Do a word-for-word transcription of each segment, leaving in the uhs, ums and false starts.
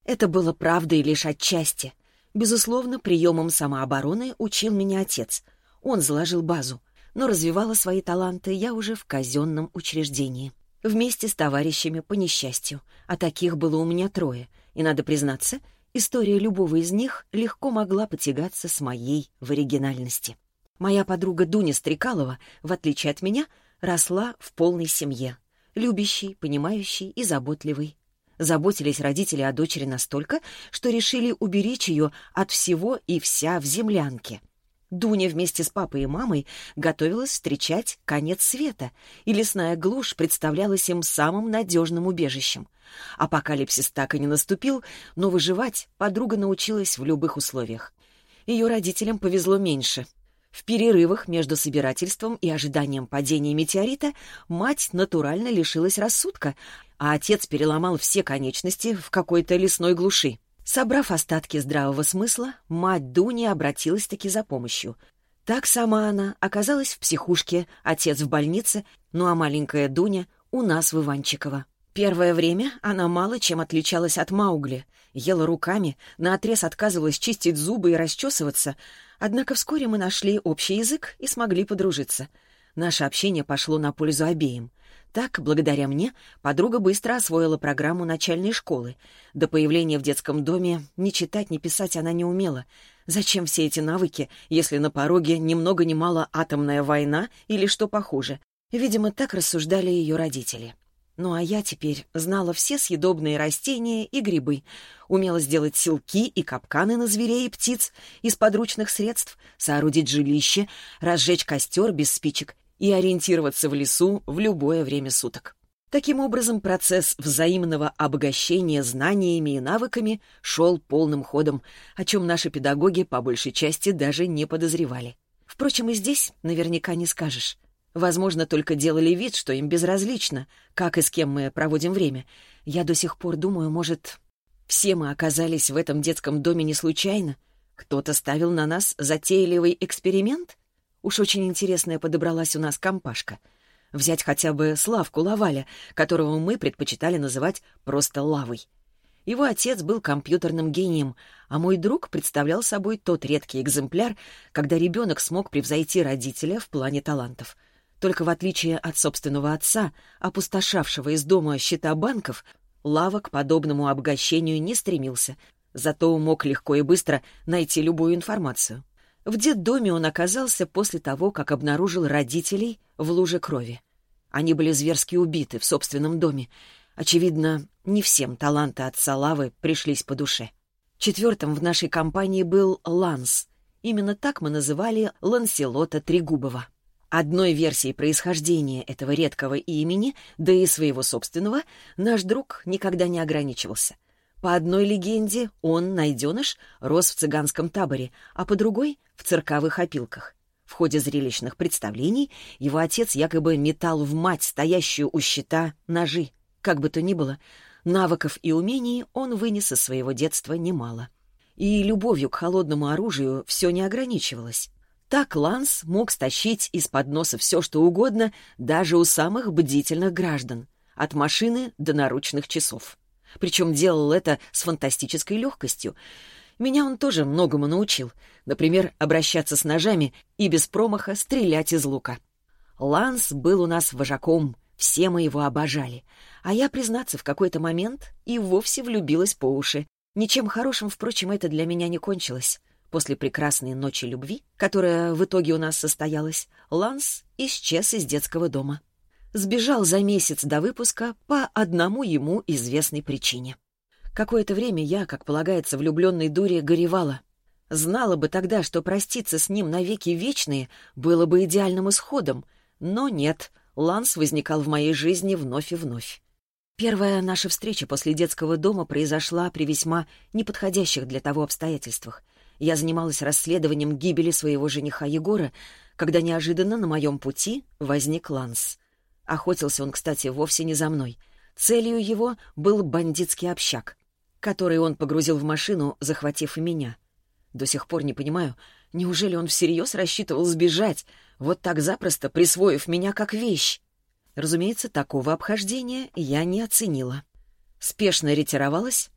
Это было правдой лишь отчасти. Безусловно, приемом самообороны учил меня отец. Он заложил базу, но развивала свои таланты я уже в казенном учреждении. Вместе с товарищами по несчастью, а таких было у меня трое, и, надо признаться, история любого из них легко могла потягаться с моей в оригинальности. Моя подруга Дуня Стрекалова, в отличие от меня, росла в полной семье. Любящей, понимающей и заботливой. Заботились родители о дочери настолько, что решили уберечь ее от всего и вся в землянке. Дуня вместе с папой и мамой готовилась встречать конец света, и лесная глушь представлялась им самым надежным убежищем. Апокалипсис так и не наступил, но выживать подруга научилась в любых условиях. Ее родителям повезло меньше. В перерывах между собирательством и ожиданием падения метеорита мать натурально лишилась рассудка, а отец переломал все конечности в какой-то лесной глуши. Собрав остатки здравого смысла, мать Дуни обратилась-таки за помощью. Так сама она оказалась в психушке, отец в больнице, ну а маленькая Дуня у нас в Иванчиково. Первое время она мало чем отличалась от Маугли. Ела руками, наотрез отказывалась чистить зубы и расчесываться. Однако вскоре мы нашли общий язык и смогли подружиться. Наше общение пошло на пользу обеим. Так, благодаря мне, подруга быстро освоила программу начальной школы. До появления в детском доме ни читать, ни писать она не умела. Зачем все эти навыки, если на пороге ни много ни мало атомная война или что похуже? Видимо, так рассуждали ее родители. Ну а я теперь знала все съедобные растения и грибы, умела сделать селки и капканы на зверей и птиц из подручных средств, соорудить жилище, разжечь костер без спичек и ориентироваться в лесу в любое время суток. Таким образом, процесс взаимного обогащения знаниями и навыками шел полным ходом, о чем наши педагоги по большей части даже не подозревали. Впрочем, и здесь наверняка не скажешь. Возможно, только делали вид, что им безразлично, как и с кем мы проводим время. Я до сих пор думаю, может, все мы оказались в этом детском доме не случайно? Кто-то ставил на нас затейливый эксперимент? Уж очень интересная подобралась у нас компашка. Взять хотя бы Славку Лаваля, которого мы предпочитали называть просто Лавой. Его отец был компьютерным гением, а мой друг представлял собой тот редкий экземпляр, когда ребенок смог превзойти родителя в плане талантов. Только в отличие от собственного отца, опустошавшего из дома счета банков, Лава к подобному обогащению не стремился, зато мог легко и быстро найти любую информацию. В детдоме он оказался после того, как обнаружил родителей в луже крови. Они были зверски убиты в собственном доме. Очевидно, не всем таланты отца Лавы пришлись по душе. Четвертым в нашей компании был Ланс. Именно так мы называли Ланселота Трегубова. Одной версией происхождения этого редкого имени, да и своего собственного, наш друг никогда не ограничивался. По одной легенде он, найденыш, рос в цыганском таборе, а по другой — в цирковых опилках. В ходе зрелищных представлений его отец якобы метал в мать, стоящую у щита, ножи. Как бы то ни было, навыков и умений он вынес из своего детства немало. И любовью к холодному оружию все не ограничивалось. Так Ланс мог стащить из-под носа все, что угодно, даже у самых бдительных граждан, от машины до наручных часов. Причем делал это с фантастической легкостью. Меня он тоже многому научил. Например, обращаться с ножами и без промаха стрелять из лука. Ланс был у нас вожаком, все мы его обожали. А я, признаться, в какой-то момент и вовсе влюбилась по уши. Ничем хорошим, впрочем, это для меня не кончилось. После прекрасной ночи любви, которая в итоге у нас состоялась, Ланс исчез из детского дома. Сбежал за месяц до выпуска по одному ему известной причине. Какое-то время я, как полагается, влюбленной дуре горевала. Знала бы тогда, что проститься с ним навеки вечные было бы идеальным исходом, но нет, Ланс возникал в моей жизни вновь и вновь. Первая наша встреча после детского дома произошла при весьма неподходящих для того обстоятельствах. Я занималась расследованием гибели своего жениха Егора, когда неожиданно на моем пути возник Ланс. Охотился он, кстати, вовсе не за мной. Целью его был бандитский общак, который он погрузил в машину, захватив и меня. До сих пор не понимаю, неужели он всерьез рассчитывал сбежать, вот так запросто присвоив меня как вещь? Разумеется, такого обхождения я не оценила. Спешно ретировалась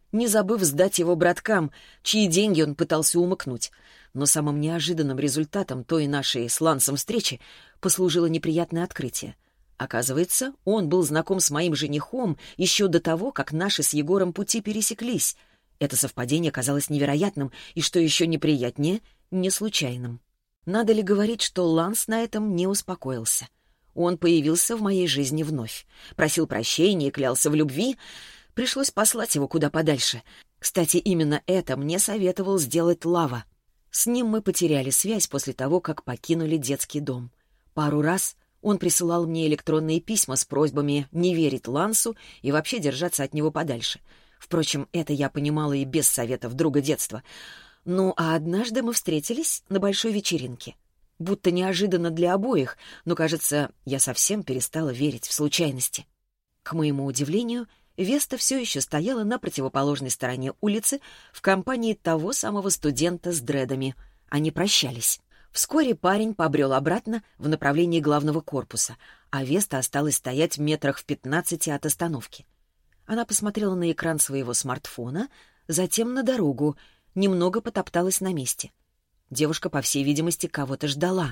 не забыв сдать его браткам, чьи деньги он пытался умыкнуть. Но самым неожиданным результатом той нашей с Лансом встречи послужило неприятное открытие. Оказывается, он был знаком с моим женихом еще до того, как наши с Егором пути пересеклись. Это совпадение казалось невероятным и, что еще неприятнее, не случайным. Надо ли говорить, что Ланс на этом не успокоился? Он появился в моей жизни вновь. Просил прощения и клялся в любви. Пришлось послать его куда подальше. Кстати, именно это мне советовал сделать Лава. С ним мы потеряли связь после того, как покинули детский дом. Пару раз он присылал мне электронные письма с просьбами не верить Лансу и вообще держаться от него подальше. Впрочем, это я понимала и без советов друга детства. Ну, а однажды мы встретились на большой вечеринке. Будто неожиданно для обоих, но, кажется, я совсем перестала верить в случайности. К моему удивлению, Веста все еще стояла на противоположной стороне улицы в компании того самого студента с дредами. Они прощались. Вскоре парень побрел обратно в направлении главного корпуса, а Веста осталась стоять в метрах в пятнадцати от остановки. Она посмотрела на экран своего смартфона, затем на дорогу, немного потопталась на месте. Девушка, по всей видимости, кого-то ждала.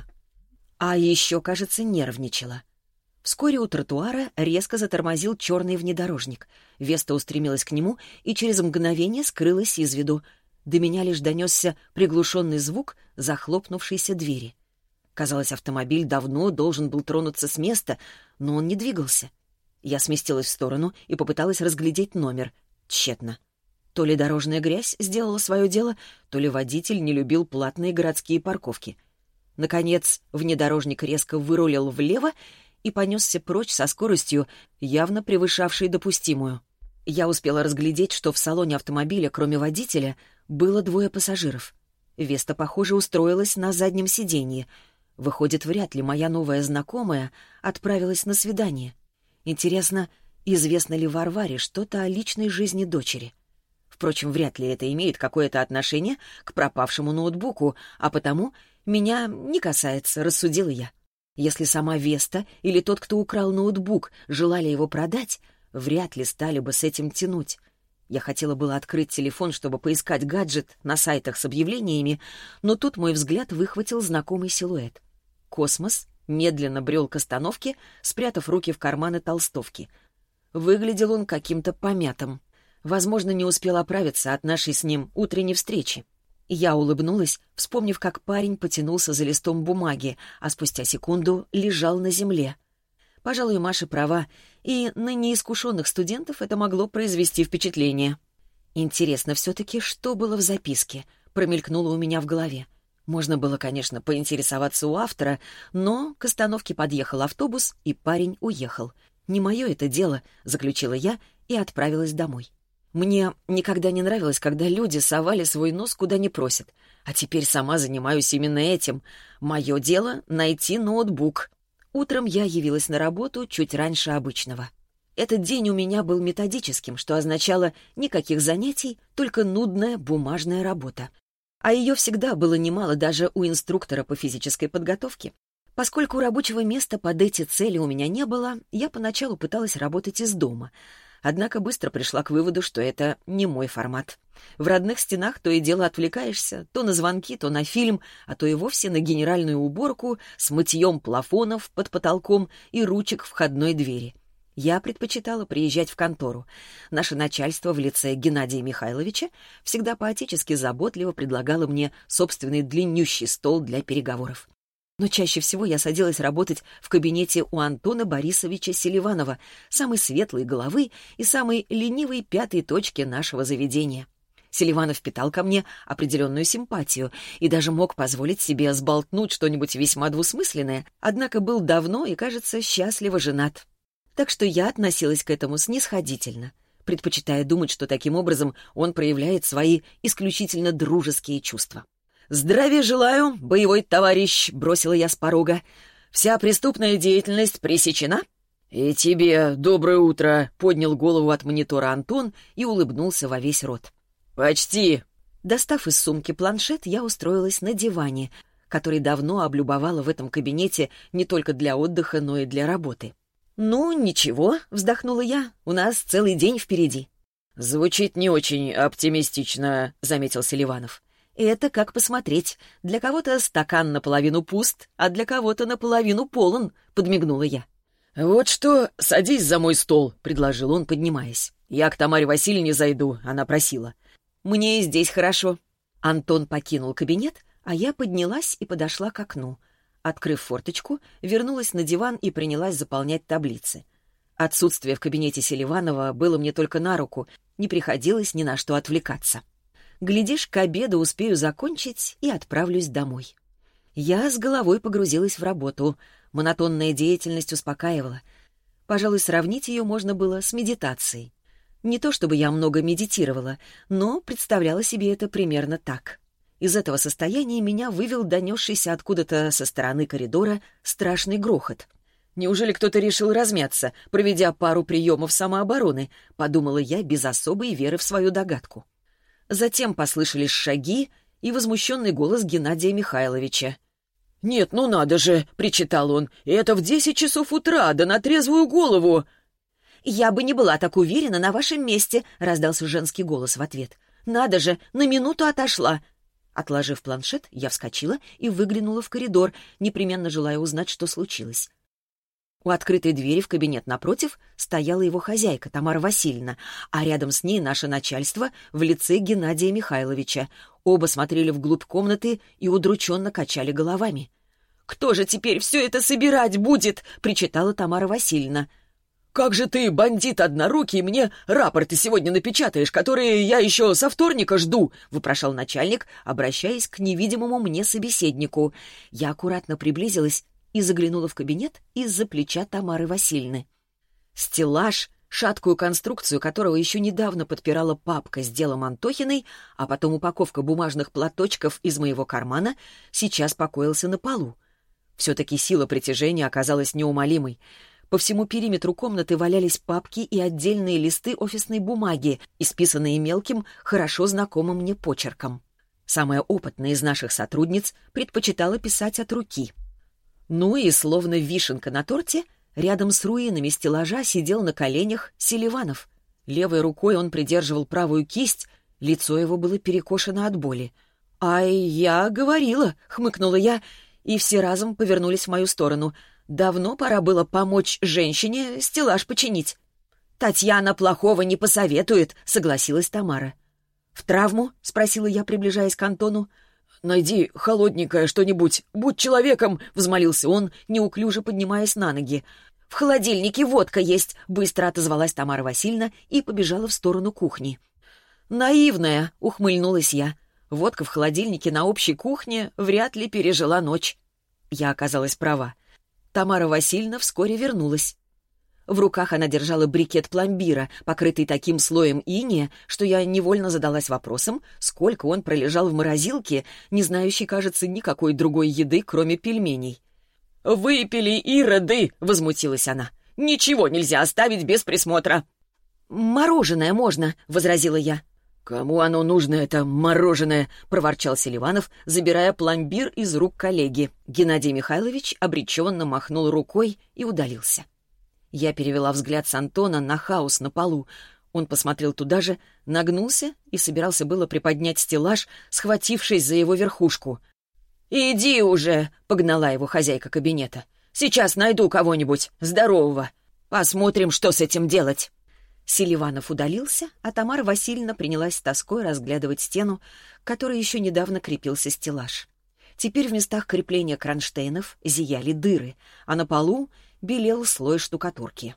А еще, кажется, нервничала. Вскоре у тротуара резко затормозил черный внедорожник. Веста устремилась к нему и через мгновение скрылась из виду. До меня лишь донесся приглушенный звук захлопнувшейся двери. Казалось, автомобиль давно должен был тронуться с места, но он не двигался. Я сместилась в сторону и попыталась разглядеть номер. Тщетно. То ли дорожная грязь сделала свое дело, то ли водитель не любил платные городские парковки. Наконец, внедорожник резко вырулил влево и понесся прочь со скоростью, явно превышавшей допустимую. Я успела разглядеть, что в салоне автомобиля, кроме водителя, было двое пассажиров. Веста, похоже, устроилась на заднем сиденье. Выходит, вряд ли моя новая знакомая отправилась на свидание. Интересно, известно ли Варваре что-то о личной жизни дочери? Впрочем, вряд ли это имеет какое-то отношение к пропавшему ноутбуку, а потому меня не касается, рассудила я. Если сама Веста или тот, кто украл ноутбук, желали его продать, вряд ли стали бы с этим тянуть. Я хотела было открыть телефон, чтобы поискать гаджет на сайтах с объявлениями, но тут мой взгляд выхватил знакомый силуэт. Космос медленно брел к остановке, спрятав руки в карманы толстовки. Выглядел он каким-то помятым. Возможно, не успел оправиться от нашей с ним утренней встречи. Я улыбнулась, вспомнив, как парень потянулся за листом бумаги, а спустя секунду лежал на земле. Пожалуй, Маша права, и на неискушенных студентов это могло произвести впечатление. Интересно все-таки, что было в записке, промелькнуло у меня в голове. Можно было, конечно, поинтересоваться у автора, но к остановке подъехал автобус, и парень уехал. «Не мое это дело», — заключила я и отправилась домой. Мне никогда не нравилось, когда люди совали свой нос куда не просят. А теперь сама занимаюсь именно этим. Мое дело — найти ноутбук. Утром я явилась на работу чуть раньше обычного. Этот день у меня был методическим, что означало никаких занятий, только нудная бумажная работа. А ее всегда было немало даже у инструктора по физической подготовке. Поскольку рабочего места под эти цели у меня не было, я поначалу пыталась работать из дома — Однако быстро пришла к выводу, что это не мой формат. В родных стенах то и дело отвлекаешься, то на звонки, то на фильм, а то и вовсе на генеральную уборку с мытьем плафонов под потолком и ручек входной двери. Я предпочитала приезжать в контору. Наше начальство в лице Геннадия Михайловича всегда поотечески заботливо предлагало мне собственный длиннющий стол для переговоров. Но чаще всего я садилась работать в кабинете у Антона Борисовича Селиванова, самой светлой головы и самой ленивой пятой точки нашего заведения. Селиванов питал ко мне определенную симпатию и даже мог позволить себе сболтнуть что-нибудь весьма двусмысленное, однако был давно и, кажется, счастливо женат. Так что я относилась к этому снисходительно, предпочитая думать, что таким образом он проявляет свои исключительно дружеские чувства. «Здравия желаю, боевой товарищ!» — бросила я с порога. «Вся преступная деятельность пресечена?» «И тебе доброе утро!» — поднял голову от монитора Антон и улыбнулся во весь рот. «Почти!» Достав из сумки планшет, я устроилась на диване, который давно облюбовала в этом кабинете не только для отдыха, но и для работы. «Ну, ничего», — вздохнула я, — «у нас целый день впереди». «Звучит не очень оптимистично», — заметил Селиванов. «Это как посмотреть. Для кого-то стакан наполовину пуст, а для кого-то наполовину полон», — подмигнула я. «Вот что, садись за мой стол», — предложил он, поднимаясь. «Я к Тамаре Васильевне зайду», — она просила. «Мне и здесь хорошо». Антон покинул кабинет, а я поднялась и подошла к окну. Открыв форточку, вернулась на диван и принялась заполнять таблицы. Отсутствие в кабинете Селиванова было мне только на руку, не приходилось ни на что отвлекаться. Глядишь, к обеду успею закончить и отправлюсь домой. Я с головой погрузилась в работу. Монотонная деятельность успокаивала. Пожалуй, сравнить ее можно было с медитацией. Не то чтобы я много медитировала, но представляла себе это примерно так. Из этого состояния меня вывел донесшийся откуда-то со стороны коридора страшный грохот. «Неужели кто-то решил размяться, проведя пару приемов самообороны?» — подумала я без особой веры в свою догадку. Затем послышались шаги и возмущенный голос Геннадия Михайловича. «Нет, ну надо же!» — причитал он. «И это в десять часов утра, да на трезвую голову!» «Я бы не была так уверена на вашем месте», — раздался женский голос в ответ. «Надо же, на минуту отошла». Отложив планшет, я вскочила и выглянула в коридор, непременно желая узнать, что случилось. У открытой двери в кабинет напротив стояла его хозяйка, Тамара Васильевна, а рядом с ней наше начальство в лице Геннадия Михайловича. Оба смотрели вглубь комнаты и удрученно качали головами. «Кто же теперь все это собирать будет?» — причитала Тамара Васильевна. «Как же ты, бандит однорукий, мне рапорты сегодня напечатаешь, которые я еще со вторника жду?» — вопрошал начальник, обращаясь к невидимому мне собеседнику. Я аккуратно приблизилась и заглянула в кабинет из-за плеча Тамары Васильевны. Стеллаж, шаткую конструкцию которого еще недавно подпирала папка с делом Антохиной, а потом упаковка бумажных платочков из моего кармана, сейчас покоился на полу. Все-таки сила притяжения оказалась неумолимой. По всему периметру комнаты валялись папки и отдельные листы офисной бумаги, исписанные мелким, хорошо знакомым мне почерком. Самая опытная из наших сотрудниц предпочитала писать от руки. Ну и, словно вишенка на торте, рядом с руинами стеллажа сидел на коленях Селиванов. Левой рукой он придерживал правую кисть, лицо его было перекошено от боли. «Ай, я говорила», — хмыкнула я, и все разом повернулись в мою сторону. Давно пора было помочь женщине стеллаж починить. «Татьяна плохого не посоветует», — согласилась Тамара. «В травму?» — спросила я, приближаясь к Антону. «Найди холодненькое что-нибудь, будь человеком», — взмолился он, неуклюже поднимаясь на ноги. «В холодильнике водка есть», — быстро отозвалась Тамара Васильевна и побежала в сторону кухни. «Наивная», — ухмыльнулась я. Водка в холодильнике на общей кухне вряд ли пережила ночь. Я оказалась права. Тамара Васильевна вскоре вернулась. В руках она держала брикет пломбира, покрытый таким слоем иния, что я невольно задалась вопросом, сколько он пролежал в морозилке, не знающей, кажется, никакой другой еды, кроме пельменей. «Выпили, ироды!» — возмутилась она. «Ничего нельзя оставить без присмотра». «Мороженое можно», — возразила я. «Кому оно нужно, это мороженое?» — проворчал Селиванов, забирая пломбир из рук коллеги. Геннадий Михайлович обреченно махнул рукой и удалился. Я перевела взгляд с Антона на хаос на полу. Он посмотрел туда же, нагнулся и собирался было приподнять стеллаж, схватившись за его верхушку. «Иди уже!» — погнала его хозяйка кабинета. «Сейчас найду кого-нибудь здорового. Посмотрим, что с этим делать». Селиванов удалился, а Тамара Васильевна принялась с тоской разглядывать стену, к которой еще недавно крепился стеллаж. Теперь в местах крепления кронштейнов зияли дыры, а на полу белел слой штукатурки.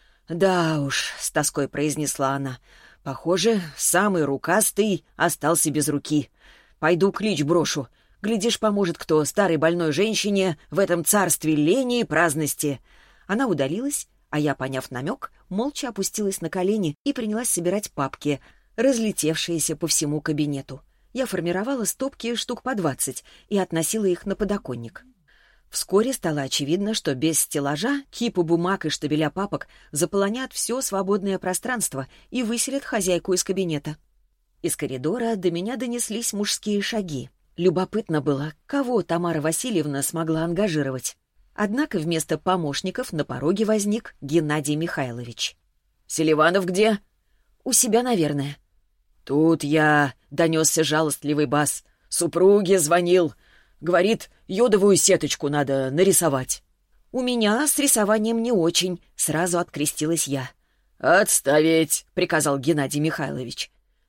«Да уж», — с тоской произнесла она, — «похоже, самый рукастый остался без руки. Пойду клич брошу. Глядишь, поможет кто старой больной женщине в этом царстве лени и праздности». Она удалилась, а я, поняв намек, молча опустилась на колени и принялась собирать папки, разлетевшиеся по всему кабинету. Я формировала стопки штук по двадцать и относила их на подоконник. Вскоре стало очевидно, что без стеллажа кипы бумаг и штабеля папок заполонят все свободное пространство и выселят хозяйку из кабинета. Из коридора до меня донеслись мужские шаги. Любопытно было, кого Тамара Васильевна смогла ангажировать. Однако вместо помощников на пороге возник Геннадий Михайлович. «Селиванов где?» «У себя, наверное». «Тут я...» — донесся жалостливый бас. «Супруге звонил. Говорит, йодовую сеточку надо нарисовать». «У меня с рисованием не очень», — сразу открестилась я. «Отставить», — приказал Геннадий Михайлович.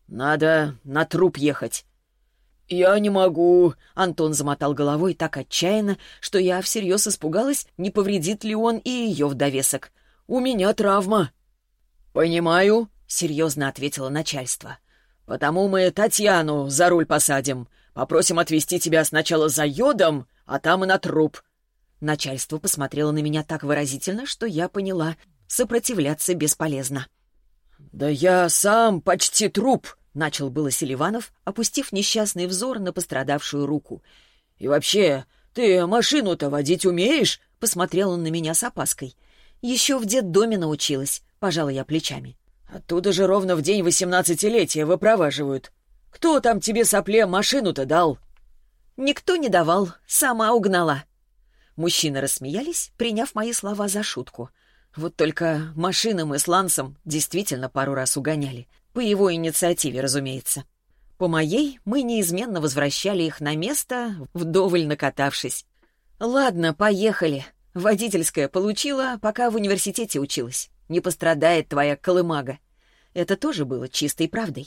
«Надо на труп ехать». «Я не могу», — Антон замотал головой так отчаянно, что я всерьез испугалась, не повредит ли он и ее в довесок. «У меня травма». «Понимаю», — серьезно ответило начальство. «Потому мы Татьяну за руль посадим. Попросим отвезти тебя сначала за йодом, а там и на труп». Начальство посмотрело на меня так выразительно, что я поняла, сопротивляться бесполезно. «Да я сам почти труп», — начал было Селиванов, опустив несчастный взор на пострадавшую руку. «И вообще, ты машину-то водить умеешь?» — посмотрел он на меня с опаской. «Еще в детдоме научилась», — пожала я плечами. «Оттуда же ровно в день восемнадцатилетия выпроваживают. Кто там тебе, сопле, машину-то дал?» «Никто не давал, сама угнала». Мужчины рассмеялись, приняв мои слова за шутку. Вот только машины мы с Лансом действительно пару раз угоняли. По его инициативе, разумеется. По моей мы неизменно возвращали их на место, вдоволь накатавшись. «Ладно, поехали. Водительское получила, пока в университете училась. Не пострадает твоя колымага». Это тоже было чистой правдой.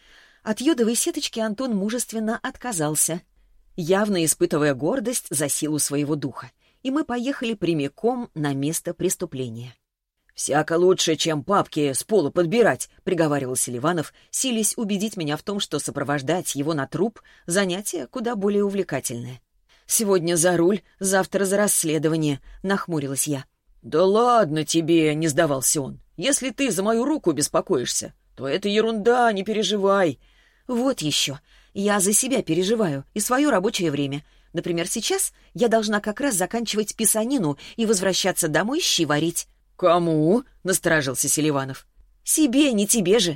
От йодовой сеточки Антон мужественно отказался, явно испытывая гордость за силу своего духа, и мы поехали прямиком на место преступления. «Всяко лучше, чем папки с пола подбирать», — приговаривал Селиванов, силясь убедить меня в том, что сопровождать его на труп — занятие куда более увлекательное. «Сегодня за руль, завтра за расследование», — нахмурилась я. «Да ладно тебе», — не сдавался он. «Если ты за мою руку беспокоишься, то это ерунда, не переживай». «Вот еще. Я за себя переживаю и свое рабочее время. Например, сейчас я должна как раз заканчивать писанину и возвращаться домой щи варить». «Кому?» — насторожился Селиванов. «Себе, не тебе же».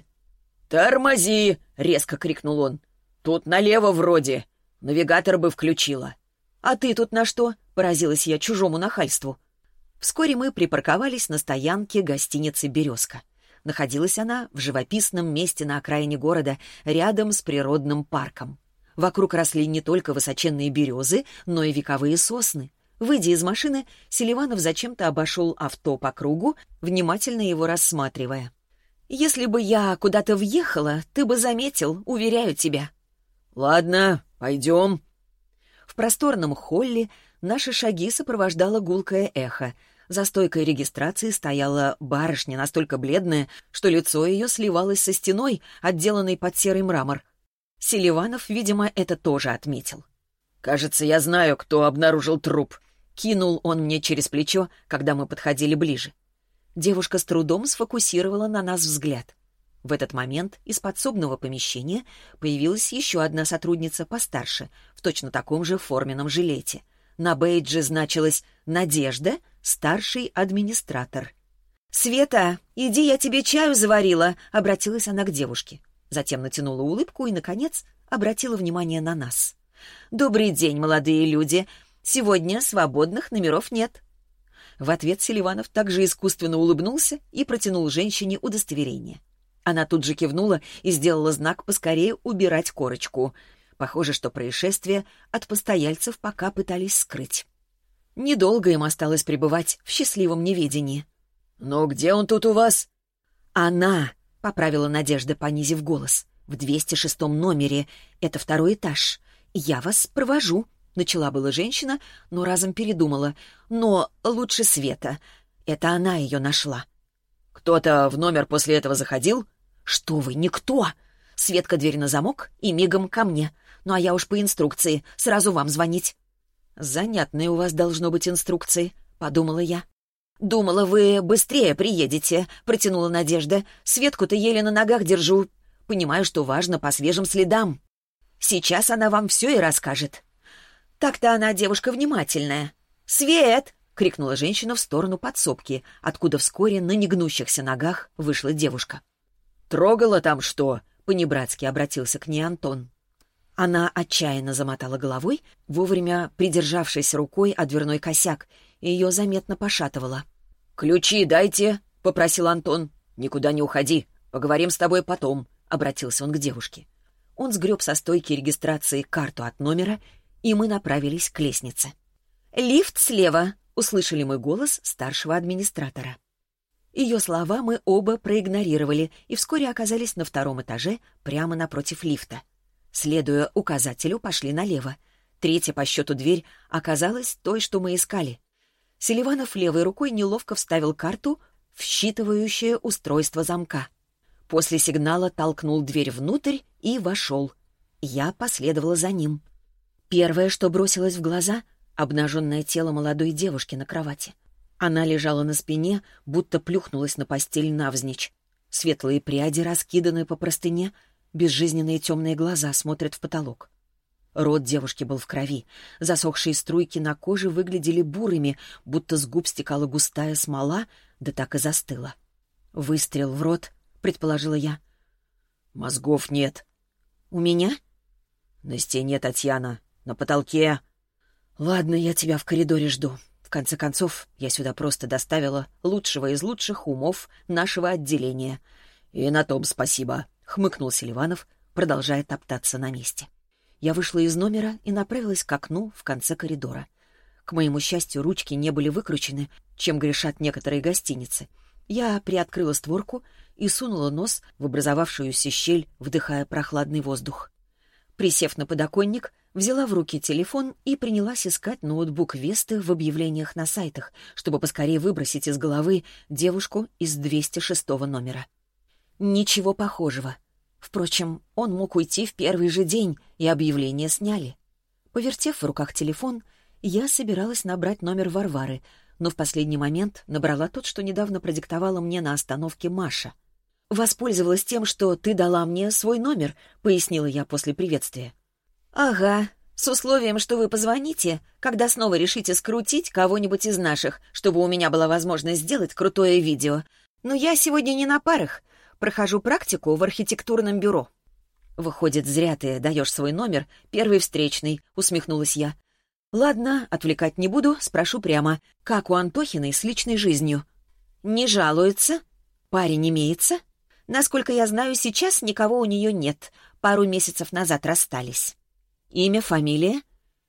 «Тормози!» — резко крикнул он. «Тут налево вроде. Навигатор бы включила». «А ты тут на что?» — поразилась я чужому нахальству. Вскоре мы припарковались на стоянке гостиницы «Березка». Находилась она в живописном месте на окраине города, рядом с природным парком. Вокруг росли не только высоченные березы, но и вековые сосны. Выйдя из машины, Селиванов зачем-то обошел авто по кругу, внимательно его рассматривая. «Если бы я куда-то въехала, ты бы заметил, уверяю тебя». «Ладно, пойдем». В просторном холле наши шаги сопровождало гулкое эхо. За стойкой регистрации стояла барышня, настолько бледная, что лицо ее сливалось со стеной, отделанной под серый мрамор. Селиванов, видимо, это тоже отметил. «Кажется, я знаю, кто обнаружил труп», — кинул он мне через плечо, когда мы подходили ближе. Девушка с трудом сфокусировала на нас взгляд. В этот момент из подсобного помещения появилась еще одна сотрудница постарше, в точно таком же форменном жилете. На бейдже значилось «Надежда», старший администратор. «Света, иди, я тебе чаю заварила», — обратилась она к девушке. Затем натянула улыбку и, наконец, обратила внимание на нас. «Добрый день, молодые люди. Сегодня свободных номеров нет». В ответ Селиванов также искусственно улыбнулся и протянул женщине удостоверение. Она тут же кивнула и сделала знак поскорее убирать корочку. Похоже, что происшествие от постояльцев пока пытались скрыть. Недолго им осталось пребывать в счастливом неведении. «Ну где он тут у вас?» «Она», — поправила Надежда, понизив голос, — «в двести шестом номере. Это второй этаж. Я вас провожу», — начала была женщина, но разом передумала. «Но лучше Света. Это она ее нашла». «Кто-то в номер после этого заходил?» «Что вы, никто! Светка, дверь на замок и мигом ко мне. Ну а я уж по инструкции, сразу вам звонить». «Занятные у вас должно быть инструкции», — подумала я. «Думала, вы быстрее приедете», — протянула Надежда. «Светку-то еле на ногах держу. Понимаю, что важно по свежим следам. Сейчас она вам все и расскажет». Так-то она девушка внимательная. «Свет!» — крикнула женщина в сторону подсобки, откуда вскоре на негнущихся ногах вышла девушка. «Трогала там что?» — понебратски обратился к ней Антон. Она отчаянно замотала головой, вовремя придержавшись рукой о дверной косяк, и ее заметно пошатывало. «Ключи дайте», — попросил Антон. «Никуда не уходи. Поговорим с тобой потом», — обратился он к девушке. Он сгреб со стойки регистрации карту от номера, и мы направились к лестнице. «Лифт слева», — услышали мой голос старшего администратора. Ее слова мы оба проигнорировали и вскоре оказались на втором этаже, прямо напротив лифта. Следуя указателю, пошли налево. Третья по счету дверь оказалась той, что мы искали. Селиванов левой рукой неловко вставил карту в считывающее устройство замка. После сигнала толкнул дверь внутрь и вошел. Я последовала за ним. Первое, что бросилось в глаза — обнаженное тело молодой девушки на кровати. Она лежала на спине, будто плюхнулась на постель навзничь. Светлые пряди раскиданы по простыне, безжизненные темные глаза смотрят в потолок. Рот девушки был в крови. Засохшие струйки на коже выглядели бурыми, будто с губ стекала густая смола, да так и застыла. «Выстрел в рот», — предположила я. «Мозгов нет». «У меня?» «На стене, Татьяна. На потолке». «Ладно, я тебя в коридоре жду. В конце концов, я сюда просто доставила лучшего из лучших умов нашего отделения». «И на том спасибо», — хмыкнул Селиванов, продолжая топтаться на месте. Я вышла из номера и направилась к окну в конце коридора. К моему счастью, ручки не были выкручены, чем грешат некоторые гостиницы. Я приоткрыла створку и сунула нос в образовавшуюся щель, вдыхая прохладный воздух. Присев на подоконник, взяла в руки телефон и принялась искать ноутбук Весты в объявлениях на сайтах, чтобы поскорее выбросить из головы девушку из двести шестого номера. Ничего похожего. Впрочем, он мог уйти в первый же день, и объявление сняли. Повертев в руках телефон, я собиралась набрать номер Варвары, но в последний момент набрала тот, что недавно продиктовала мне на остановке Маша. «Воспользовалась тем, что ты дала мне свой номер», — пояснила я после приветствия. «Ага, с условием, что вы позвоните, когда снова решите скрутить кого-нибудь из наших, чтобы у меня была возможность сделать крутое видео. Но я сегодня не на парах. Прохожу практику в архитектурном бюро». «Выходит, зря ты даешь свой номер, первый встречный», — усмехнулась я. «Ладно, отвлекать не буду, спрошу прямо. Как у Антохиной с личной жизнью?» «Не жалуется. Парень имеется. Насколько я знаю, сейчас никого у нее нет. Пару месяцев назад расстались». «Имя, фамилия?»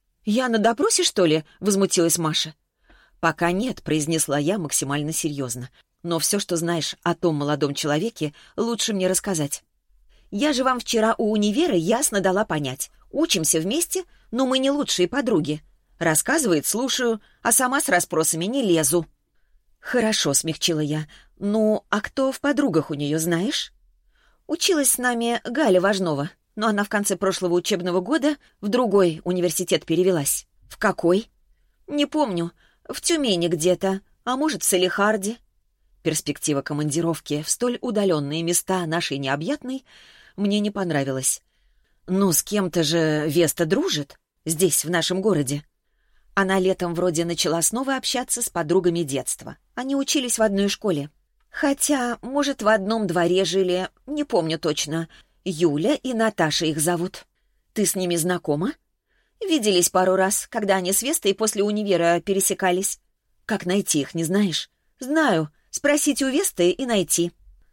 «Я на допросе, что ли?» — возмутилась Маша. «Пока нет», — произнесла я максимально серьезно. «Но все, что знаешь о том молодом человеке, лучше мне рассказать». «Я же вам вчера у универа ясно дала понять. Учимся вместе, но мы не лучшие подруги. Рассказывает, слушаю, а сама с расспросами не лезу». «Хорошо», — смягчила я. «Ну, а кто в подругах у нее, знаешь?» «Училась с нами Галя Важнова, но она в конце прошлого учебного года в другой университет перевелась». «В какой?» «Не помню. В Тюмени где-то, а может, в Салехарде». Перспектива командировки в столь удаленные места нашей необъятной мне не понравилась. «Ну, с кем-то же Веста дружит здесь, в нашем городе». Она летом вроде начала снова общаться с подругами детства. Они учились в одной школе. Хотя, может, в одном дворе жили, не помню точно. Юля и Наташа их зовут. Ты с ними знакома? Виделись пару раз, когда они с Вестой после универа пересекались. Как найти их, не знаешь? Знаю. Спросить у Весты и найти.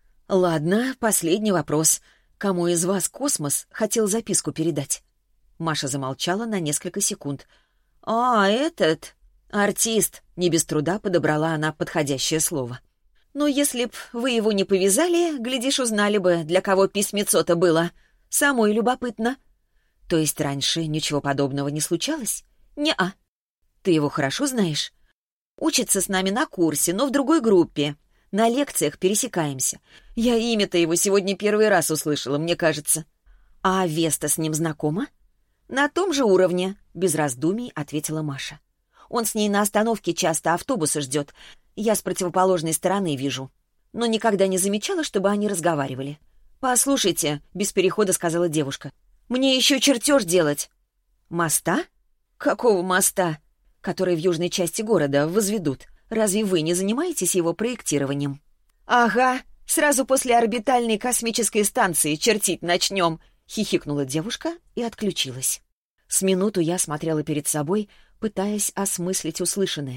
Ладно, последний вопрос. Кому из вас космос хотел записку передать? Маша замолчала на несколько секунд. «А, этот... артист!» — не без труда подобрала она подходящее слово. «Ну, если б вы его не повязали, глядишь, узнали бы, для кого письмецо-то было. Самой любопытно». «То есть раньше ничего подобного не случалось?» «Не-а». «Ты его хорошо знаешь?» «Учится с нами на курсе, но в другой группе. На лекциях пересекаемся. Я имя-то его сегодня первый раз услышала, мне кажется». «А Веста с ним знакома?» «На том же уровне», — без раздумий ответила Маша. «Он с ней на остановке часто автобусы ждет. Я с противоположной стороны вижу. Но никогда не замечала, чтобы они разговаривали». «Послушайте», — без перехода сказала девушка, — «мне еще чертеж делать». «Моста? Какого моста? Который в южной части города возведут. Разве вы не занимаетесь его проектированием?» «Ага, сразу после орбитальной космической станции чертить начнем», — хихикнула девушка и отключилась. С минуту я смотрела перед собой, пытаясь осмыслить услышанное.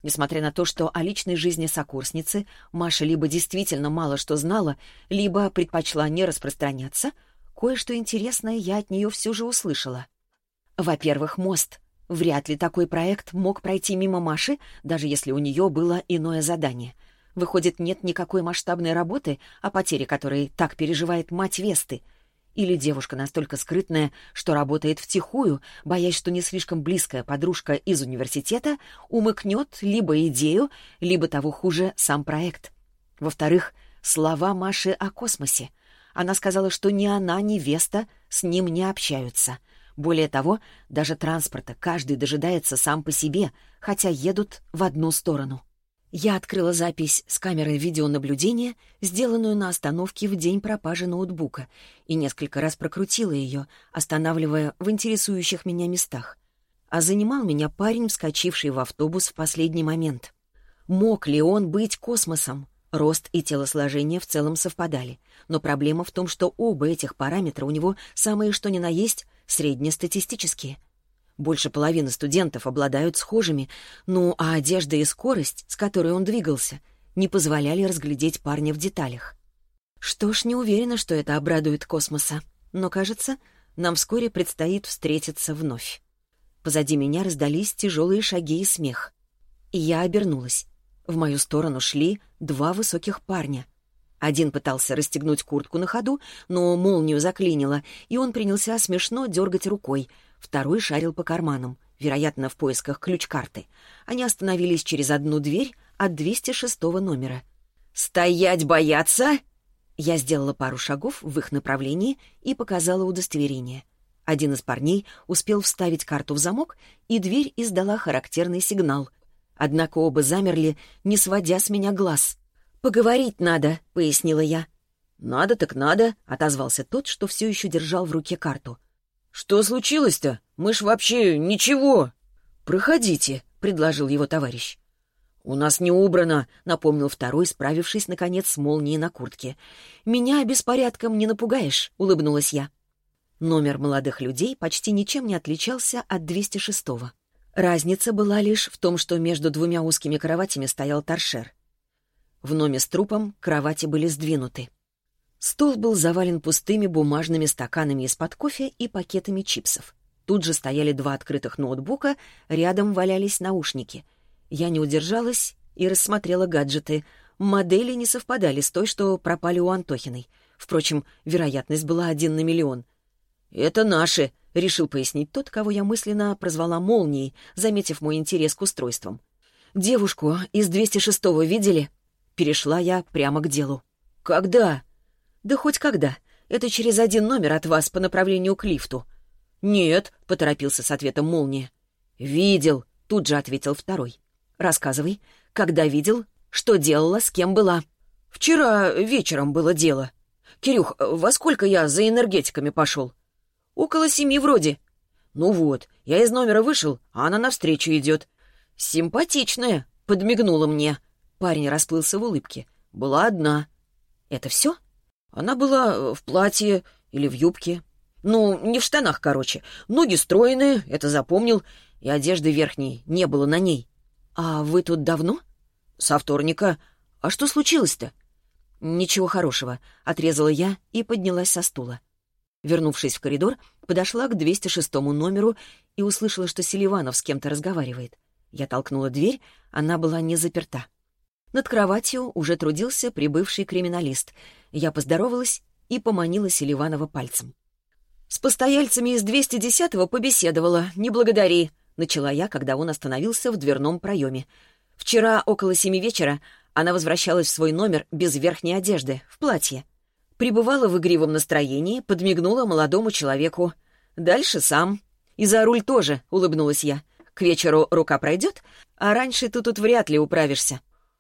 Несмотря на то, что о личной жизни сокурсницы Маша либо действительно мало что знала, либо предпочла не распространяться, кое-что интересное я от нее все же услышала. Во-первых, мост. Вряд ли такой проект мог пройти мимо Маши, даже если у нее было иное задание. Выходит, нет никакой масштабной работы, о потере которой так переживает мать Весты. Или девушка настолько скрытная, что работает втихую, боясь, что не слишком близкая подружка из университета умыкнет либо идею, либо того хуже сам проект. Во-вторых, слова Маши о космосе. Она сказала, что ни она, ни Веста с ним не общаются. Более того, даже транспорта каждый дожидается сам по себе, хотя едут в одну сторону. Я открыла запись с камеры видеонаблюдения, сделанную на остановке в день пропажи ноутбука, и несколько раз прокрутила ее, останавливая в интересующих меня местах. А занимал меня парень, вскочивший в автобус в последний момент. Мог ли он быть космосом? Рост и телосложение в целом совпадали, но проблема в том, что оба этих параметра у него самые что ни на есть среднестатистические. Больше половины студентов обладают схожими, ну а одежда и скорость, с которой он двигался, не позволяли разглядеть парня в деталях. Что ж, не уверена, что это обрадует космоса, но, кажется, нам вскоре предстоит встретиться вновь. Позади меня раздались тяжелые шаги и смех. И я обернулась. В мою сторону шли два высоких парня. Один пытался расстегнуть куртку на ходу, но молнию заклинило, и он принялся смешно дергать рукой. Второй шарил по карманам, вероятно, в поисках ключ-карты. Они остановились через одну дверь от двести шестого номера. «Стоять бояться!» Я сделала пару шагов в их направлении и показала удостоверение. Один из парней успел вставить карту в замок, и дверь издала характерный сигнал. Однако оба замерли, не сводя с меня глаз. «Поговорить надо», — пояснила я. «Надо так надо», — отозвался тот, что все еще держал в руке карту. «Что случилось-то? Мы ж вообще ничего!» «Проходите», — предложил его товарищ. «У нас не убрано», — напомнил второй, справившись, наконец, с молнией на куртке. «Меня беспорядком не напугаешь», — улыбнулась я. Номер молодых людей почти ничем не отличался от двести шестого. Разница была лишь в том, что между двумя узкими кроватями стоял торшер. В номе с трупом кровати были сдвинуты. Стол был завален пустыми бумажными стаканами из-под кофе и пакетами чипсов. Тут же стояли два открытых ноутбука, рядом валялись наушники. Я не удержалась и рассмотрела гаджеты. Модели не совпадали с той, что пропали у Антохиной. Впрочем, вероятность была один на миллион. «Это наши», — решил пояснить тот, кого я мысленно прозвала «Молнией», заметив мой интерес к устройствам. «Девушку из двести шестого видели?» Перешла я прямо к делу. «Когда?» «Да хоть когда. Это через один номер от вас по направлению к лифту». «Нет», — поторопился с ответом Молния. «Видел», — тут же ответил второй. «Рассказывай, когда видел, что делала, с кем была?» «Вчера вечером было дело. Кирюх, во сколько я за энергетиками пошел?» «Около семи вроде». «Ну вот, я из номера вышел, а она навстречу идет». «Симпатичная», — подмигнула мне. Парень расплылся в улыбке. «Была одна». «Это все?» «Она была в платье или в юбке. Ну, не в штанах, короче. Ноги стройные, это запомнил, и одежды верхней не было на ней». «А вы тут давно?» «Со вторника. А что случилось-то?» «Ничего хорошего», — отрезала я и поднялась со стула. Вернувшись в коридор, подошла к двести шестому номеру и услышала, что Селиванов с кем-то разговаривает. Я толкнула дверь, она была не заперта. Над кроватью уже трудился прибывший криминалист. Я поздоровалась и поманила Селиванова пальцем. «С постояльцами из двести десятого побеседовала, не благодари», — начала я, когда он остановился в дверном проеме. «Вчера около семи вечера она возвращалась в свой номер без верхней одежды, в платье. Пребывала в игривом настроении, подмигнула молодому человеку. Дальше сам. И за руль тоже», — улыбнулась я. «К вечеру рука пройдет, а раньше ты тут вряд ли управишься».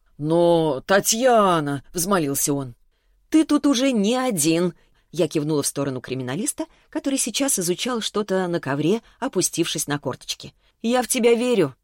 «Но, Татьяна!» — взмолился он. «Ты тут уже не один!» Я кивнула в сторону криминалиста, который сейчас изучал что-то на ковре, опустившись на корточки. «Я в тебя верю!»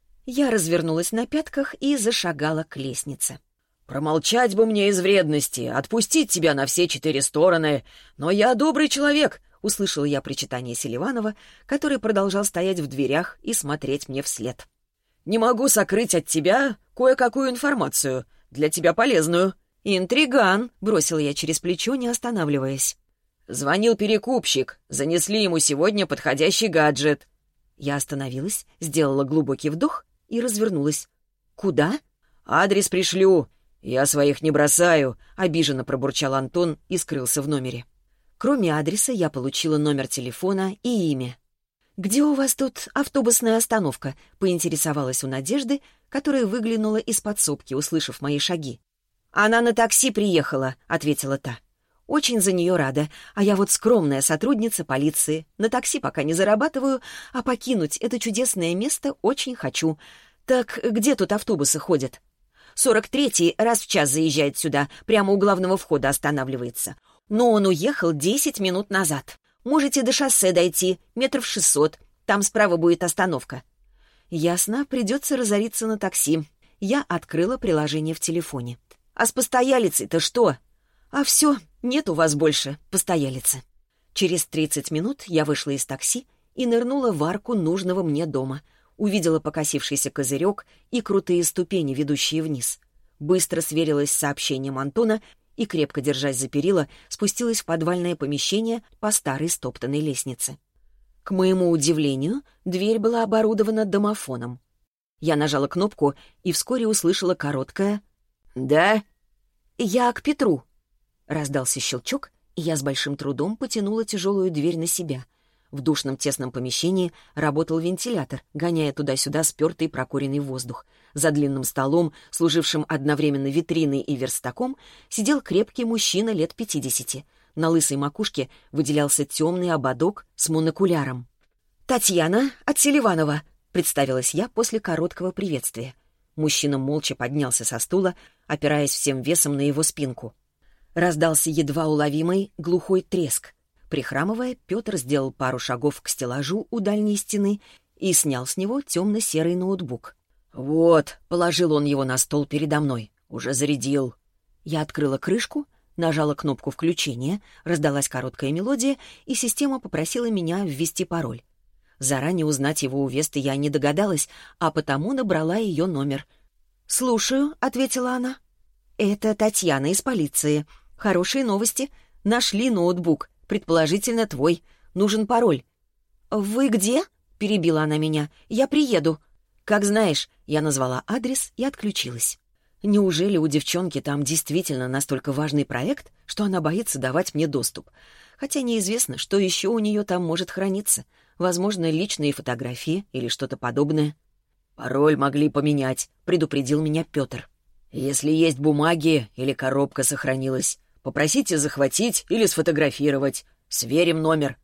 Я развернулась на пятках и зашагала к лестнице. «Промолчать бы мне из вредности, отпустить тебя на все четыре стороны. Но я добрый человек!» — услышала я причитание Селиванова, который продолжал стоять в дверях и смотреть мне вслед. Не могу сокрыть от тебя кое-какую информацию, для тебя полезную». «Интриган», — бросил я через плечо, не останавливаясь. «Звонил перекупщик. Занесли ему сегодня подходящий гаджет». Я остановилась, сделала глубокий вдох и развернулась. «Куда?» «Адрес пришлю. Я своих не бросаю», — обиженно пробурчал Антон и скрылся в номере. Кроме адреса я получила номер телефона и имя. «Где у вас тут автобусная остановка?» — поинтересовалась у Надежды, которая выглянула из подсобки, услышав мои шаги. «Она на такси приехала», — ответила та. «Очень за нее рада, а я вот скромная сотрудница полиции. На такси пока не зарабатываю, а покинуть это чудесное место очень хочу. Так где тут автобусы ходят?» «сорок третий раз в час заезжает сюда, прямо у главного входа останавливается. Но он уехал десять минут назад. Можете до шоссе дойти, метров шестьсот. Там справа будет остановка». «Ясно, придется разориться на такси». Я открыла приложение в телефоне. «А с постоялицей-то что?» «А все, нет у вас больше постоялицы». Через тридцать минут я вышла из такси и нырнула в арку нужного мне дома. Увидела покосившийся козырек и крутые ступени, ведущие вниз. Быстро сверилась с сообщением Антона и, крепко держась за перила, спустилась в подвальное помещение по старой стоптанной лестнице. К моему удивлению, дверь была оборудована домофоном. Я нажала кнопку и вскоре услышала короткое «Да?» «Я к Петру». Раздался щелчок, и я с большим трудом потянула тяжелую дверь на себя. В душном тесном помещении работал вентилятор, гоняя туда-сюда спертый прокуренный воздух. За длинным столом, служившим одновременно витриной и верстаком, сидел крепкий мужчина лет пятидесяти. На лысой макушке выделялся темный ободок с монокуляром. «Татьяна от Селиванова», — представилась я после короткого приветствия. Мужчина молча поднялся со стула, опираясь всем весом на его спинку. Раздался едва уловимый глухой треск. Прихрамывая, Петр сделал пару шагов к стеллажу у дальней стены и снял с него темно-серый ноутбук. «Вот», — положил он его на стол передо мной, — «уже зарядил». Я открыла крышку, нажала кнопку включения, раздалась короткая мелодия, и система попросила меня ввести пароль. Заранее узнать его у Весты я не догадалась, а потому набрала ее номер. «Слушаю», — ответила она. «Это Татьяна из полиции. Хорошие новости. Нашли ноутбук. Предположительно, твой. Нужен пароль». «Вы где?» — перебила она меня. «Я приеду». «Как знаешь», — я назвала адрес и отключилась. Неужели у девчонки там действительно настолько важный проект, что она боится давать мне доступ? Хотя неизвестно, что еще у нее там может храниться. Возможно, личные фотографии или что-то подобное. «Пароль могли поменять», — предупредил меня Петр. «Если есть бумаги или коробка сохранилась, попросите захватить или сфотографировать. Сверим номер».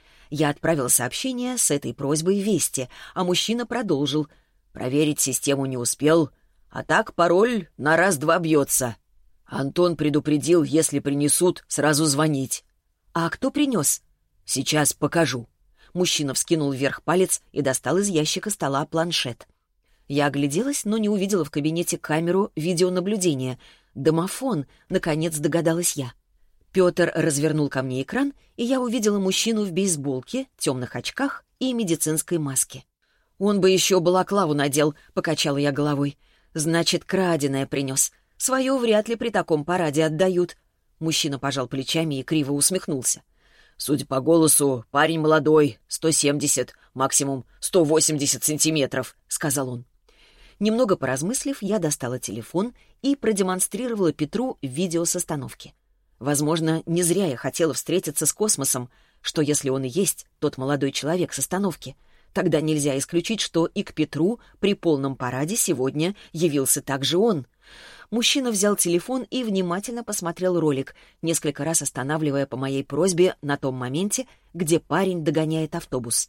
Я отправил сообщение с этой просьбой Весте, а мужчина продолжил. Проверить систему не успел, а так пароль на раз-два бьется. Антон предупредил, если принесут, сразу звонить. «А кто принес?» «Сейчас покажу». Мужчина вскинул вверх палец и достал из ящика стола планшет. Я огляделась, но не увидела в кабинете камеру видеонаблюдения. «Домофон», — наконец догадалась я. Петр развернул ко мне экран, и я увидела мужчину в бейсболке, темных очках и медицинской маске. «Он бы еще балаклаву надел», — покачала я головой. «Значит, краденое принес. Свое вряд ли при таком параде отдают». Мужчина пожал плечами и криво усмехнулся. «Судя по голосу, парень молодой, сто семьдесят, максимум сто восемьдесят сантиметров», — сказал он. Немного поразмыслив, я достала телефон и продемонстрировала Петру видео с остановки. Возможно, не зря я хотела встретиться с космосом. Что если он и есть тот молодой человек с остановки? Тогда нельзя исключить, что и к Петру при полном параде сегодня явился также он. Мужчина взял телефон и внимательно посмотрел ролик, несколько раз останавливая по моей просьбе на том моменте, где парень догоняет автобус.